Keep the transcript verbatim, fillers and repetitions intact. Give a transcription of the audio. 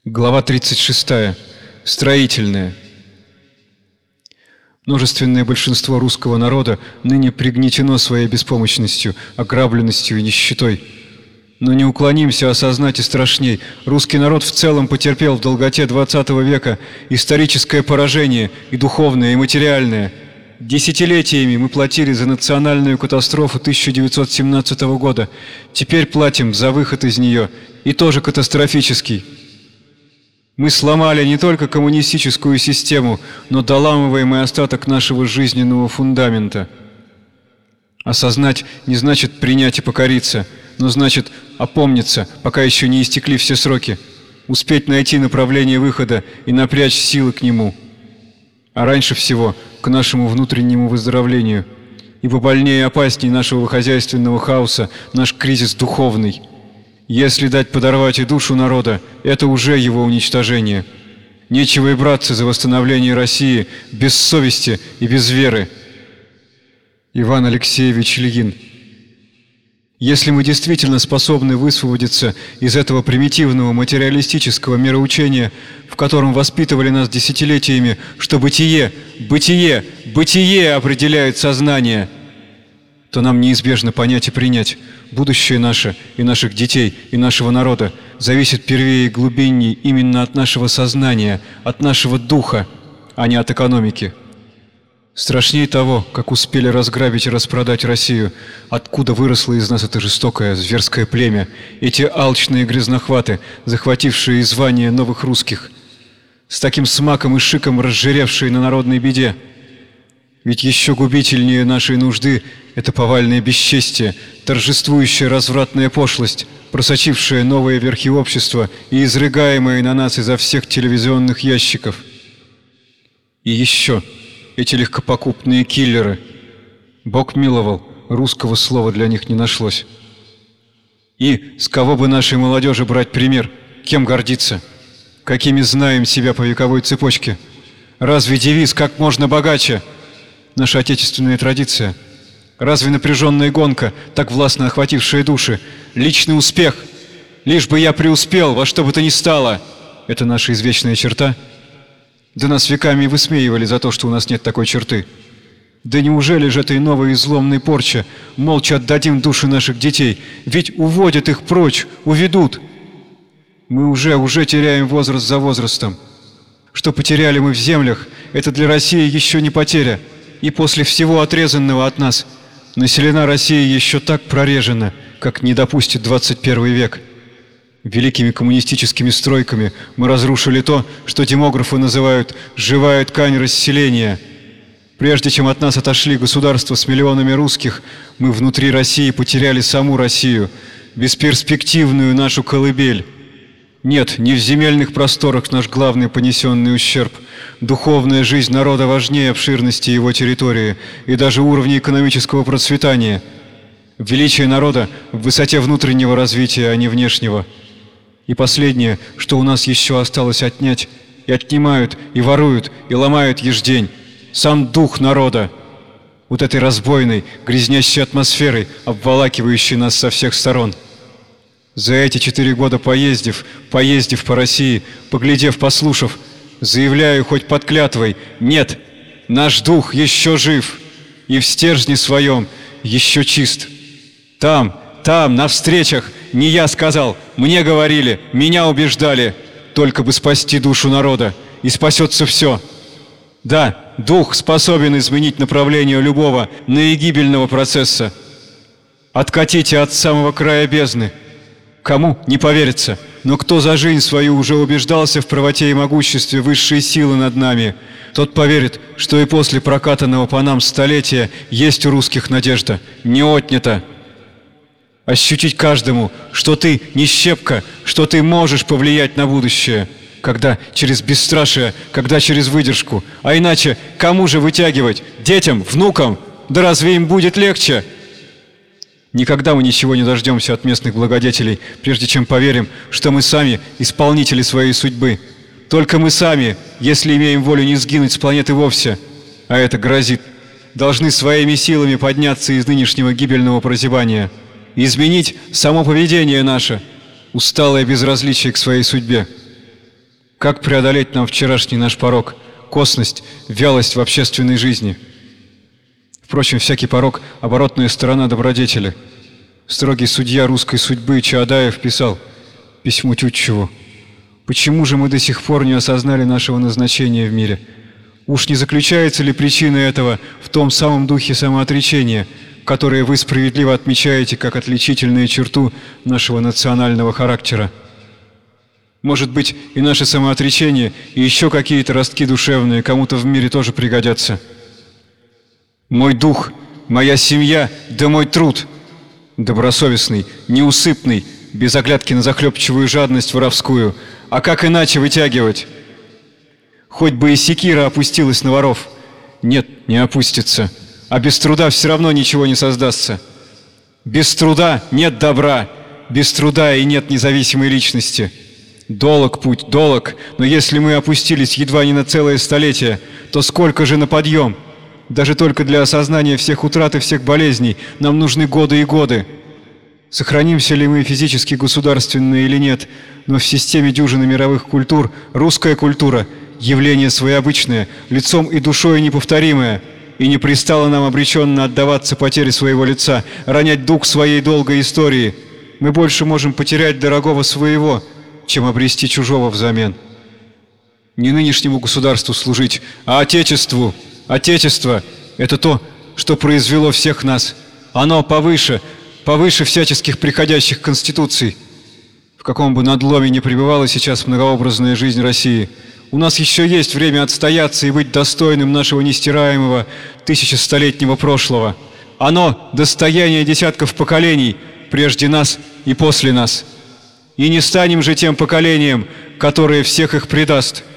Глава тридцать шестая. Строительная. Множественное большинство русского народа ныне пригнетено своей беспомощностью, ограбленностью и нищетой. Но не уклонимся осознать и страшней. Русский народ в целом потерпел в долготе двадцатого века историческое поражение, и духовное, и материальное. Десятилетиями мы платили за национальную катастрофу тысяча девятьсот семнадцатого года. Теперь платим за выход из нее, и тоже катастрофический. Мы сломали не только коммунистическую систему, но доламываемый остаток нашего жизненного фундамента. Осознать не значит принять и покориться, но значит опомниться, пока еще не истекли все сроки, успеть найти направление выхода и напрячь силы к нему. А раньше всего к нашему внутреннему выздоровлению, ибо больнее и опаснее нашего хозяйственного хаоса наш кризис духовный. Если дать подорвать и душу народа, это уже его уничтожение. Нечего и браться за восстановление России без совести и без веры. Иван Алексеевич Ильин. Если мы действительно способны высвободиться из этого примитивного материалистического мироучения, в котором воспитывали нас десятилетиями, что бытие, бытие, бытие определяет сознание, то нам неизбежно понять и принять: будущее наше и наших детей, и нашего народа зависит первее и глубинней именно от нашего сознания, от нашего духа, а не от экономики. Страшнее того, как успели разграбить и распродать Россию, откуда выросло из нас это жестокое, зверское племя, эти алчные грязнохваты, захватившие звание новых русских, с таким смаком и шиком разжиревшие на народной беде. Ведь еще губительнее нашей нужды – это повальное бесчестие, торжествующая развратная пошлость, просочившая новые верхи общества и изрыгаемая на нас изо всех телевизионных ящиков. И еще эти легкопокупные киллеры. Бог миловал, русского слова для них не нашлось. И с кого бы нашей молодежи брать пример, кем гордиться? Какими знаем себя по вековой цепочке? Разве девиз «как можно богаче» наша отечественная традиция? Разве напряженная гонка, так властно охватившая души, личный успех, лишь бы я преуспел во что бы то ни стало, это наша извечная черта? Да нас веками высмеивали за то, что у нас нет такой черты. Да неужели же этой новой изломной порче молча отдадим души наших детей? Ведь уводят их прочь, уведут. Мы уже, уже теряем возраст за возрастом. Что потеряли мы в землях, это для России еще не потеря. И после всего отрезанного от нас населена Россия еще так прорежена, как не допустит двадцать первый век. Великими коммунистическими стройками мы разрушили то, что демографы называют «живая ткань расселения». Прежде чем от нас отошли государства с миллионами русских, мы внутри России потеряли саму Россию, бесперспективную нашу колыбель. Нет, не в земельных просторах наш главный понесенный ущерб. Духовная жизнь народа важнее обширности его территории и даже уровня экономического процветания. Величие народа в высоте внутреннего развития, а не внешнего. И последнее, что у нас еще осталось отнять, и отнимают, и воруют, и ломают еждень – сам дух народа. Вот этой разбойной, грязнящей атмосферой, обволакивающей нас со всех сторон. За эти четыре года поездив, поездив по России, поглядев, послушав, заявляю хоть под клятвой: нет, наш дух еще жив и в стержне своем еще чист. Там, там, на встречах не я сказал, мне говорили, меня убеждали, только бы спасти душу народа, и спасется все. Да, дух способен изменить направление любого наигибельного процесса. Откатите от самого края бездны. Кому не поверится, но кто за жизнь свою уже убеждался в правоте и могуществе высшей силы над нами, тот поверит, что и после прокатанного по нам столетия есть у русских надежда, не отнята. Ощутить каждому, что ты не щепка, что ты можешь повлиять на будущее, когда через бесстрашие, когда через выдержку, а иначе кому же вытягивать? Детям, внукам? Да разве им будет легче? Никогда мы ничего не дождемся от местных благодетелей, прежде чем поверим, что мы сами исполнители своей судьбы. Только мы сами, если имеем волю не сгинуть с планеты вовсе, а это грозит, должны своими силами подняться из нынешнего гибельного прозябания, изменить само поведение наше, усталое безразличие к своей судьбе. Как преодолеть нам вчерашний наш порок, косность, вялость в общественной жизни? Впрочем, всякий порок – оборотная сторона добродетели. Строгий судья русской судьбы Чаадаев писал письмо Тютчеву: «Почему же мы до сих пор не осознали нашего назначения в мире? Уж не заключается ли причина этого в том самом духе самоотречения, которое вы справедливо отмечаете как отличительную черту нашего национального характера? Может быть, и наше самоотречение, и еще какие-то ростки душевные кому-то в мире тоже пригодятся. Мой дух, моя семья, да мой труд, добросовестный, неусыпный, без оглядки на захлебчивую жадность воровскую, а как иначе вытягивать? Хоть бы и секира опустилась на воров. Нет, не опустится, а без труда все равно ничего не создастся. Без труда нет добра, без труда и нет независимой личности. Долог путь, долог, но если мы опустились едва не на целое столетие, то сколько же на подъем? Даже только для осознания всех утрат и всех болезней нам нужны годы и годы. Сохранимся ли мы физически государственно или нет, но в системе дюжины мировых культур русская культура – явление своеобычное, лицом и душой неповторимое, и не пристало нам обреченно отдаваться потере своего лица, ронять дух своей долгой истории. Мы больше можем потерять дорогого своего, чем обрести чужого взамен. Не нынешнему государству служить, а Отечеству. Отечество – это то, что произвело всех нас. Оно повыше, повыше всяческих приходящих конституций. В каком бы надломе ни пребывала сейчас многообразная жизнь России, у нас еще есть время отстояться и быть достойным нашего нестираемого тысячестолетнего прошлого. Оно – достояние десятков поколений, прежде нас и после нас. И не станем же тем поколением, которое всех их предаст.